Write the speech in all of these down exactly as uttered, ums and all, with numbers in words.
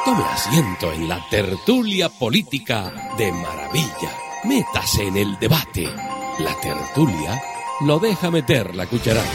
Tome asiento en la tertulia política de maravilla. Métase en el debate. La tertulia lo deja meter la cucharada.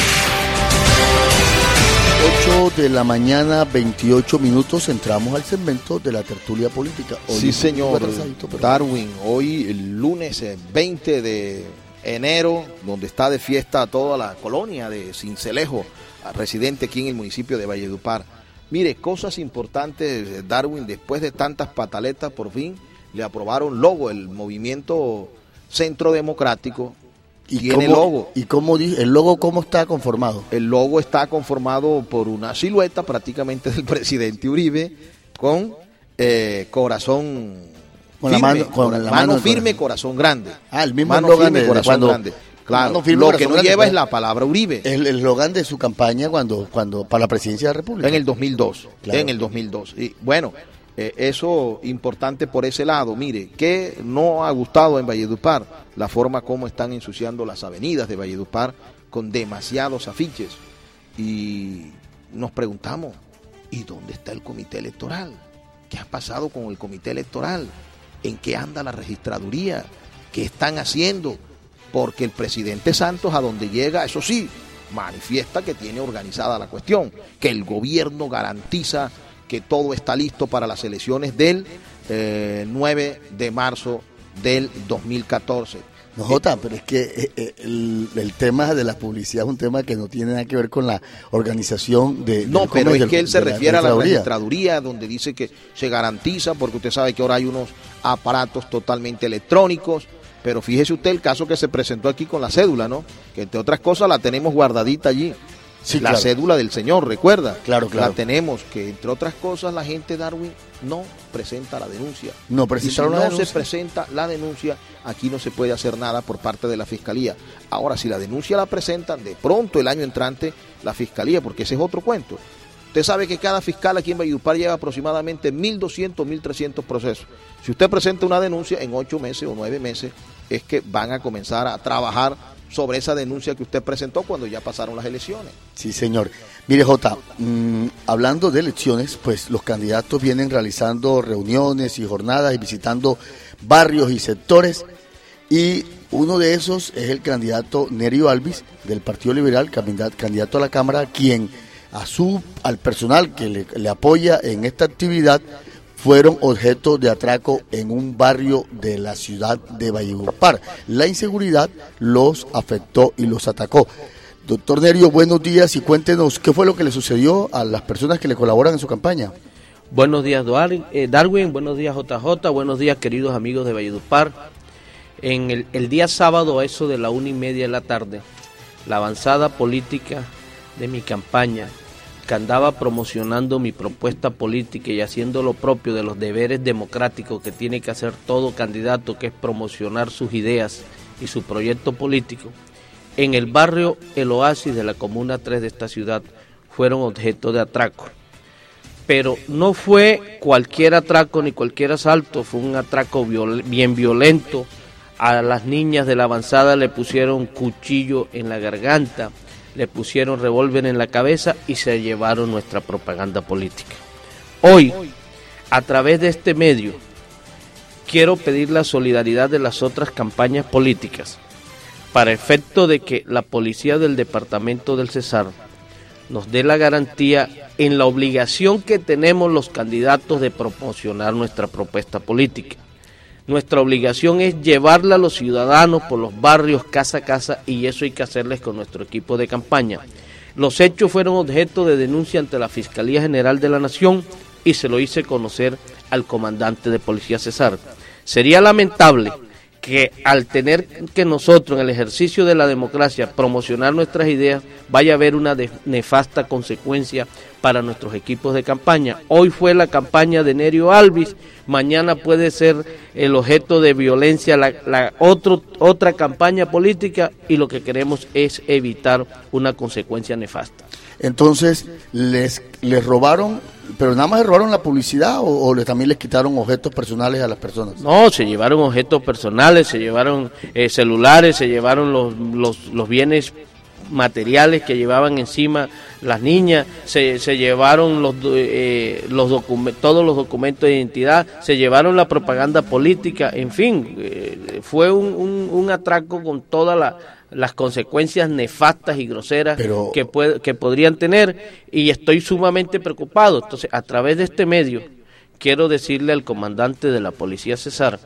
ocho de la mañana, veintiocho minutos, entramos al segmento de la tertulia política. Hoy sí, señor Darwin, hoy el lunes veinte de enero, donde está de fiesta toda la colonia de Sincelejo, residente aquí en el municipio de Valledupar. Mire, cosas importantes, Darwin, después de tantas pataletas, por fin le aprobaron logo, el movimiento Centro Democrático. ¿Y tiene cómo, logo. ¿Y cómo el logo cómo está conformado? El logo está conformado por una silueta prácticamente del presidente Uribe con eh, corazón con firme, la mano, con con la mano, mano firme, corazón grande. Ah, el mismo mano eslogan firme, de, corazón cuando, grande. Claro, firme, lo que no grande, lleva pues, es la palabra Uribe. El eslogan de su campaña cuando, cuando para la presidencia de la República. En el dos mil dos. Claro. En el dos mil dos. Y bueno, eh, eso importante por ese lado. Mire, que no ha gustado en Valledupar la forma como están ensuciando las avenidas de Valledupar con demasiados afiches. Y nos preguntamos, ¿y dónde está el comité electoral? ¿Qué ha pasado con el comité electoral? ¿En qué anda la registraduría? ¿Qué están haciendo? Porque el presidente Santos, a donde llega, eso sí, manifiesta que tiene organizada la cuestión, que el gobierno garantiza que todo está listo para las elecciones del eh, nueve de marzo del dos mil catorce. No, Jota, pero es que eh, el, el tema de la publicidad es un tema que no tiene nada que ver con la organización de... No, del pero es del, que él se la refiere a la registraduría. registraduría, donde dice que se garantiza, porque usted sabe que ahora hay unos aparatos totalmente electrónicos. Pero fíjese usted el caso que se presentó aquí con la cédula, ¿no? Que entre otras cosas la tenemos guardadita allí. Sí, la claro. cédula del señor, ¿recuerda? Claro, claro. La tenemos, que entre otras cosas la gente, Darwin, no presenta la denuncia. No y si la no denuncia. se presenta la denuncia, aquí no se puede hacer nada por parte de la Fiscalía. Ahora, si la denuncia la presentan, de pronto el año entrante, la Fiscalía, porque ese es otro cuento. Usted sabe que cada fiscal aquí en Valledupar lleva aproximadamente mil doscientos, mil trescientos procesos. Si usted presenta una denuncia en ocho meses o nueve meses, es que van a comenzar a trabajar sobre esa denuncia que usted presentó cuando ya pasaron las elecciones. Sí, señor. Mire, Jota, mmm, hablando de elecciones, pues los candidatos vienen realizando reuniones y jornadas y visitando barrios y sectores, y uno de esos es el candidato Nerio Alvis del Partido Liberal, candidato a la Cámara, quien a su al personal que le, le apoya en esta actividad fueron objeto de atraco en un barrio de la ciudad de Valledupar. La inseguridad los afectó y los atacó. Doctor Nerio, buenos días y cuéntenos qué fue lo que le sucedió a las personas que le colaboran en su campaña. Buenos días, Darwin, buenos días, J J, buenos días, queridos amigos de Valledupar. En el, el día sábado, a eso de la una y media de la tarde, la avanzada política de mi campaña, que andaba promocionando mi propuesta política y haciendo lo propio de los deberes democráticos que tiene que hacer todo candidato, que es promocionar sus ideas y su proyecto político, en el barrio El Oasis de la Comuna tres de esta ciudad fueron objeto de atraco. Pero no fue cualquier atraco ni cualquier asalto, fue un atraco viol- bien violento. A las niñas de la avanzada le pusieron cuchillo en la garganta, le pusieron revólver en la cabeza y se llevaron nuestra propaganda política. Hoy, a través de este medio, quiero pedir la solidaridad de las otras campañas políticas para efecto de que la policía del departamento del Cesar nos dé la garantía en la obligación que tenemos los candidatos de promocionar nuestra propuesta política. Nuestra obligación es llevarla a los ciudadanos por los barrios, casa a casa, y eso hay que hacerles con nuestro equipo de campaña. Los hechos fueron objeto de denuncia ante la Fiscalía General de la Nación y se lo hice conocer al comandante de Policía Cesar. Sería lamentable que al tener que nosotros en el ejercicio de la democracia promocionar nuestras ideas, vaya a haber una nefasta consecuencia para nuestros equipos de campaña. Hoy fue la campaña de Nerio Alvis, mañana puede ser el objeto de violencia la, la otro, otra campaña política, y lo que queremos es evitar una consecuencia nefasta. Entonces, les, les robaron, pero nada más les robaron la publicidad, o, o les, también les quitaron objetos personales a las personas. No, se llevaron objetos personales, se llevaron eh, celulares, se llevaron los, los, los bienes materiales que llevaban encima las niñas, se, se llevaron los, eh, los documentos, todos los documentos de identidad, se llevaron la propaganda política, en fin, eh, fue un, un, un atraco con todas la, las consecuencias nefastas y groseras Pero... que, puede, que podrían tener, y estoy sumamente preocupado. Entonces, a través de este medio, quiero decirle al comandante de la Policía Cesar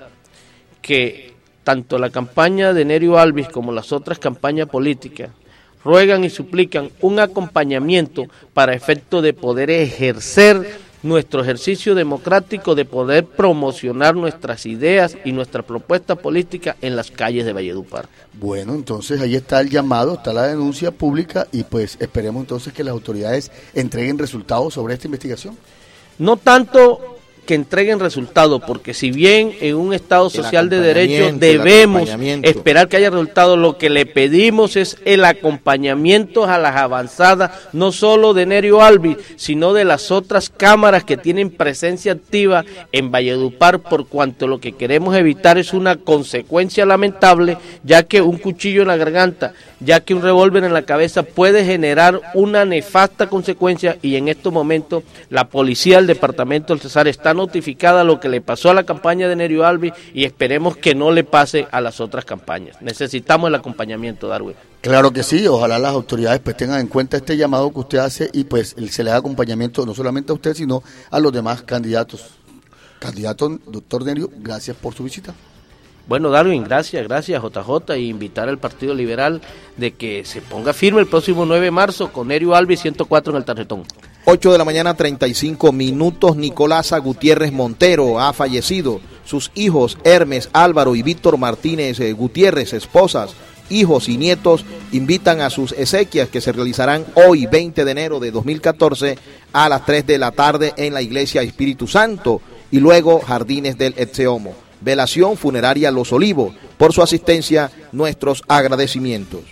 que tanto la campaña de Nerio Alvis como las otras campañas políticas ruegan y suplican un acompañamiento para efecto de poder ejercer nuestro ejercicio democrático, de poder promocionar nuestras ideas y nuestra propuesta política en las calles de Valledupar. Bueno, entonces ahí está el llamado, está la denuncia pública y pues esperemos entonces que las autoridades entreguen resultados sobre esta investigación. No tanto que entreguen resultados, porque si bien en un Estado social de derecho debemos esperar que haya resultados, lo que le pedimos es el acompañamiento a las avanzadas, no solo de Nerio Alvis, sino de las otras cámaras que tienen presencia activa en Valledupar, por cuanto lo que queremos evitar es una consecuencia lamentable, ya que un cuchillo en la garganta, ya que un revólver en la cabeza puede generar una nefasta consecuencia, y en estos momentos la policía del departamento del Cesar está notificada lo que le pasó a la campaña de Nerio Alvis y esperemos que no le pase a las otras campañas. Necesitamos el acompañamiento, Darwin. Claro que sí, ojalá las autoridades pues tengan en cuenta este llamado que usted hace y pues se le da acompañamiento no solamente a usted, sino a los demás candidatos. Candidato, doctor Nerio, gracias por su visita. Bueno, Darwin, gracias, gracias J J, y invitar al Partido Liberal de que se ponga firme el próximo nueve de marzo con Nerio Alvis ciento cuatro en el tarjetón. ocho de la mañana, treinta y cinco minutos. Nicolasa Gutiérrez Montero ha fallecido. Sus hijos Hermes, Álvaro y Víctor Martínez eh, Gutiérrez, esposas, hijos y nietos, invitan a sus exequias que se realizarán hoy, veinte de enero de dos mil catorce, a las tres de la tarde en la Iglesia Espíritu Santo y luego Jardines del Etseomo. Velación funeraria Los Olivos. Por su asistencia, nuestros agradecimientos.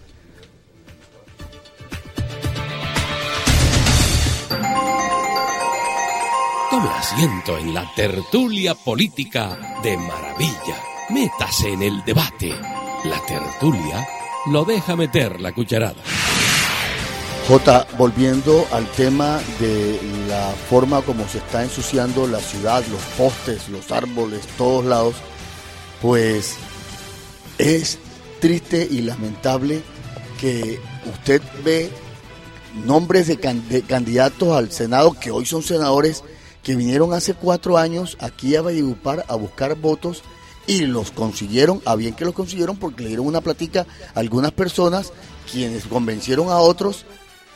Tome asiento en la tertulia política de Maravilla. Métase en el debate. La tertulia lo deja meter la cucharada. Jota, volviendo al tema de la forma como se está ensuciando la ciudad, los postes, los árboles, todos lados, pues es triste y lamentable que usted ve nombres de, can- de candidatos al Senado que hoy son senadores que vinieron hace cuatro años aquí a Valledupar a buscar votos y los consiguieron, a bien que los consiguieron porque le dieron una plática a algunas personas quienes convencieron a otros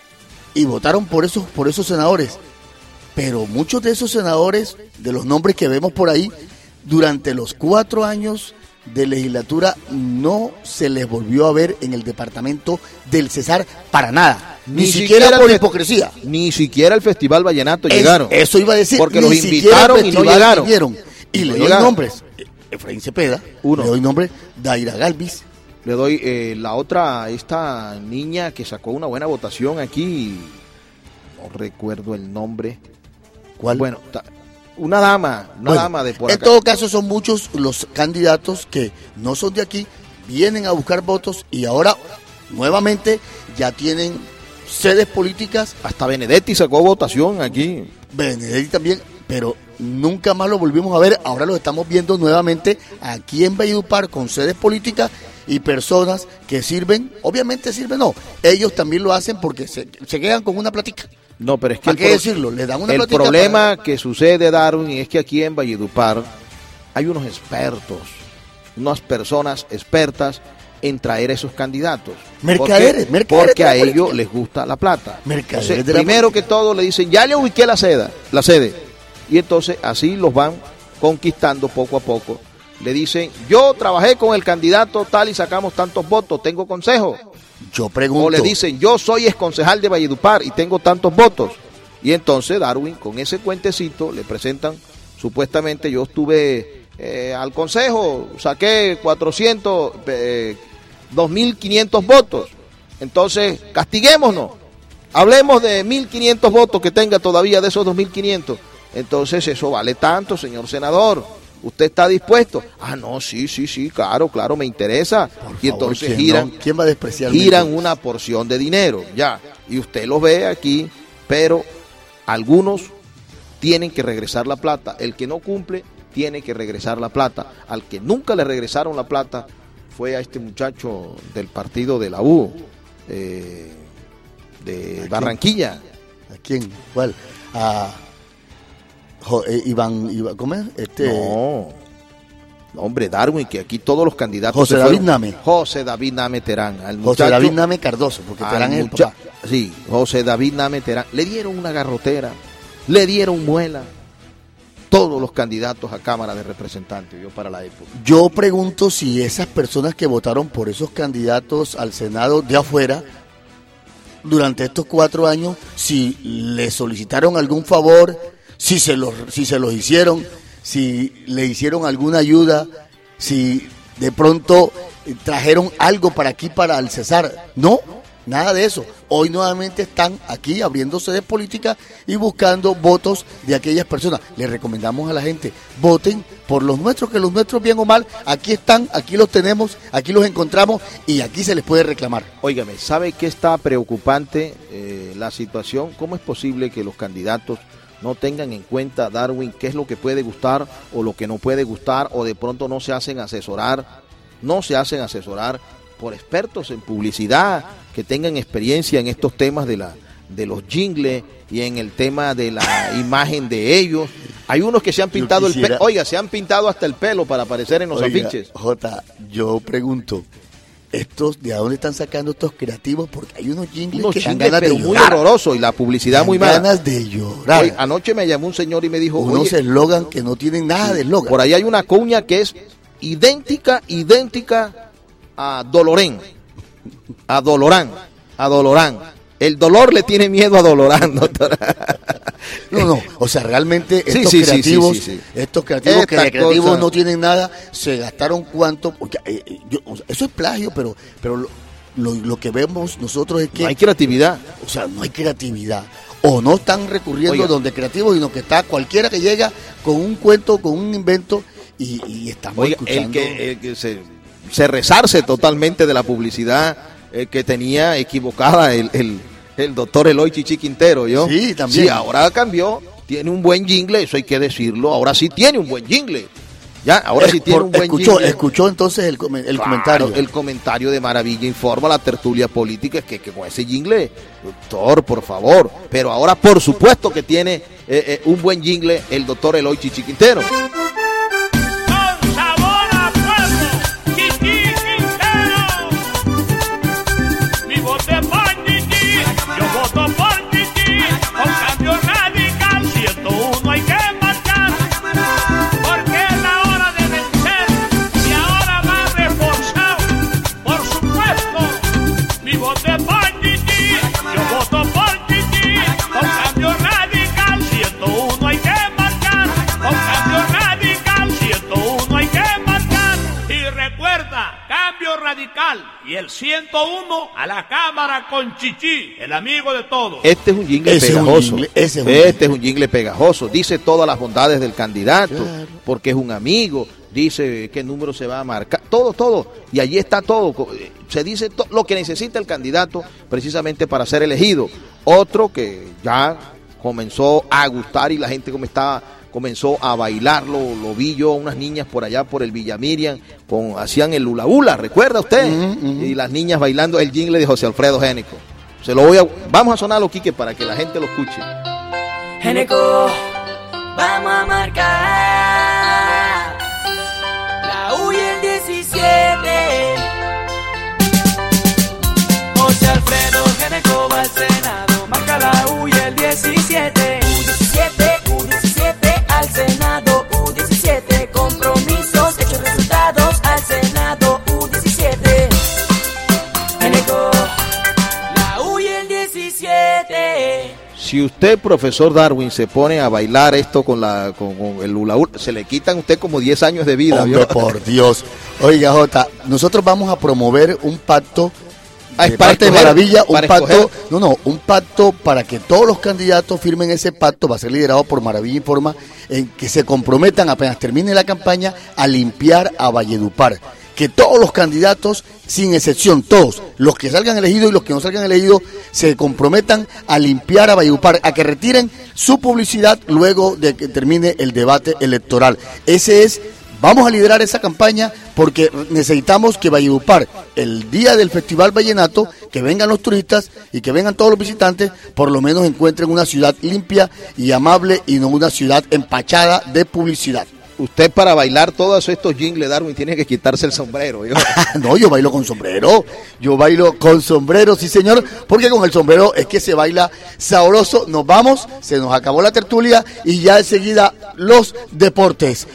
y votaron por esos, por esos senadores. Pero muchos de esos senadores, de los nombres que vemos por ahí, durante los cuatro años de legislatura no se les volvió a ver en el departamento del Cesar para nada. Ni, ni siquiera, siquiera por hipocresía. Ni siquiera el Festival Vallenato es, llegaron. Eso iba a decir. Porque los invitaron y no llegaron. Vinieron. Y no le doy llegaron. nombres. Efraín Cepeda. Uno. Le doy nombre. Daira Galvis. Le doy eh, la otra, esta niña que sacó una buena votación aquí. No recuerdo el nombre. ¿Cuál? Bueno, ta, una dama, una bueno, dama de por acá. En todo caso son muchos los candidatos que no son de aquí, vienen a buscar votos y ahora nuevamente ya tienen sedes políticas. Hasta Benedetti sacó votación aquí. Benedetti también, pero nunca más lo volvimos a ver. Ahora lo estamos viendo nuevamente aquí en Valledupar con sedes políticas y personas que sirven, obviamente sirven, no, ellos también lo hacen porque se, se quedan con una plática. No, pero es que ¿Para qué pro- decirlo? Le dan una el plática problema para... que sucede, Darwin, es que aquí en Valledupar hay unos expertos, unas personas expertas en traer a esos candidatos. Mercaderes, porque, mercaderes. Porque a ellos les gusta la plata. Mercaderes. Entonces, primero que todo le dicen, ya le ubiqué la sede, la sede. Y entonces así los van conquistando poco a poco. Le dicen, yo trabajé con el candidato tal y sacamos tantos votos, tengo consejo. Yo pregunto. O le dicen, yo soy exconcejal de Valledupar y tengo tantos votos. Y entonces Darwin, con ese cuentecito, le presentan, supuestamente yo estuve eh, al consejo, saqué cuatrocientos, eh, dos mil quinientos votos. Entonces, castiguémonos. Hablemos de mil quinientos votos que tenga todavía de esos dos mil quinientos. Entonces, eso vale tanto, señor senador. ¿Usted está dispuesto? Ah, no, sí, sí, sí, claro, claro, me interesa. Por Y favor, entonces ¿quién giran, no? ¿Quién va a despreciar? giran una porción de dinero, ya. Y usted lo ve aquí, pero algunos tienen que regresar la plata. El que no cumple tiene que regresar la plata. Al que nunca le regresaron la plata fue a este muchacho del partido de la U, eh, de Barranquilla. ¿A quién? ¿Cuál? A Jo- eh, Iván, Iván, ¿cómo es? Este, No, no, hombre, Darwin, que aquí todos los candidatos. José se David fueron. Name. José David Name Terán. Al José muchacho- David Name Cardoso, porque al Terán es el mucha- papá. Sí, José David Name Terán. Le dieron una garrotera, le dieron muela. Todos los candidatos a Cámara de Representantes, yo para la época. Yo pregunto si esas personas que votaron por esos candidatos al Senado de afuera, durante estos cuatro años, si le solicitaron algún favor, si se los, si se los hicieron, si le hicieron alguna ayuda, si de pronto eh, trajeron algo para aquí, para el Cesar. No, nada de eso. Hoy nuevamente están aquí abriéndose de política y buscando votos de aquellas personas. Les recomendamos a la gente, voten por los nuestros, que los nuestros, bien o mal, aquí están, aquí los tenemos, aquí los encontramos y aquí se les puede reclamar. Óigame, ¿sabe qué está preocupante eh, la situación? ¿Cómo es posible que los candidatos no tengan en cuenta, Darwin, qué es lo que puede gustar o lo que no puede gustar, o de pronto no se hacen asesorar, no se hacen asesorar por expertos en publicidad que tengan experiencia en estos temas de la de los jingles y en el tema de la imagen de ellos? Hay unos que se han pintado el quisiera- pelo, oiga, se han pintado hasta el pelo para aparecer en los Oiga, afiches. Jota, yo pregunto, estos, ¿de dónde están sacando estos creativos? Porque hay unos jingles Unos que dan jingles, ganas pero de muy llorar. horrorosos, y la publicidad Dan muy mala. ganas de llorar. Oye, anoche me llamó un señor y me dijo, Unos oye, eslogan que no tienen nada de eslogan. por ahí hay una cuña que es idéntica, idéntica a Dolorén, a Dolorán, a Dolorán. El dolor le tiene miedo a Dolorán, doctora. No, no, o sea, realmente Sí, estos sí, sí, creativos, sí, sí, sí. estos creativos que Esta de creativos cosa- no tienen nada, se gastaron cuánto, porque, eh, eh, yo- o sea, eso es plagio, pero, pero lo, lo, lo que vemos nosotros es que, No hay creatividad. o sea, no hay creatividad. O no están recurriendo Oiga. donde creativos, sino que está cualquiera que llega con un cuento, con un invento, y, y estamos Oiga, escuchando. el que, el que se, se resarce totalmente de la publicidad eh, que tenía equivocada el, el, el doctor Eloy Chichi Quintero, ¿yo? Sí, también. Sí, ahora cambió, tiene un buen jingle, eso hay que decirlo, ahora sí tiene un buen jingle. Ya, ahora sí Es tiene por- un buen escuchó, jingle. escuchó entonces el, come- el Claro, comentario. el comentario de Maravilla Informa, la tertulia política, es que, que con ese jingle, doctor, por favor. Pero ahora, por supuesto que tiene eh, eh, un buen jingle el doctor Eloy Chichi Quintero. Con sabor a pueblo, Chichi Quintero. Mi voto es por Chichi, yo voto por Chichi. Con cambio radical, ciento uno hay que marcar. Porque es la hora de vencer y ahora va reforzado. Por supuesto, mi voto es por Chichi, yo voto por Chichi. Con cambio radical, ciento uno hay que marcar. Con cambio radical, ciento uno hay que marcar. Y recuerda, cambio radical y el ciento uno a la Cámara con Chichi, el amigo de todos. Este es un jingle Ese es un pegajoso. jingle, ese es un este jingle. es un jingle pegajoso. Dice todas las bondades del candidato, Claro. porque es un amigo. Dice qué número se va a marcar. Todo, todo. Y allí está todo. Co- eh, Se dice to- lo que necesita el candidato precisamente para ser elegido. Otro que ya comenzó a gustar y la gente como estaba comenzó a bailarlo, lo vi yo a unas niñas por allá por el Villa Miriam, con, hacían el hula hula, ¿recuerda usted? Y las niñas bailando el jingle de José Alfredo Génico. Se lo voy a, vamos a sonarlo, Quique, para que la gente lo escuche. Génico, vamos a marcar la U y el diecisiete. José Alfredo Génico va al Senado, marca la U y el diecisiete. U diecisiete, U diecisiete al Senado, U diecisiete, compromisos, hechos, resultados al Senado, U diecisiete. Génico, la U y el diecisiete. Si usted, profesor Darwin, se pone a bailar esto con la con, con el hula hula, se le quitan a usted como diez años de vida. Hombre, ¿vio? por Dios. Oiga, Jota, nosotros vamos a promover un pacto Ah, es de para parte de escoger, Maravilla, un para pacto, escoger. no, no, un pacto para que todos los candidatos firmen ese pacto, va a ser liderado por Maravilla Informa, en que se comprometan apenas termine la campaña a limpiar a Valledupar. Que todos los candidatos, sin excepción, todos, los que salgan elegidos y los que no salgan elegidos, se comprometan a limpiar a Valledupar, a que retiren su publicidad luego de que termine el debate electoral. Ese es, vamos a liderar esa campaña porque necesitamos que Valledupar, el día del Festival Vallenato, que vengan los turistas y que vengan todos los visitantes, por lo menos encuentren una ciudad limpia y amable y no una ciudad empachada de publicidad. Usted para bailar todos estos jingles, Darwin, tiene que quitarse el sombrero. ¿Yo? No, yo bailo con sombrero, yo bailo con sombrero, sí señor, porque con el sombrero es que se baila sabroso. Nos vamos, se nos acabó la tertulia y ya enseguida los deportes.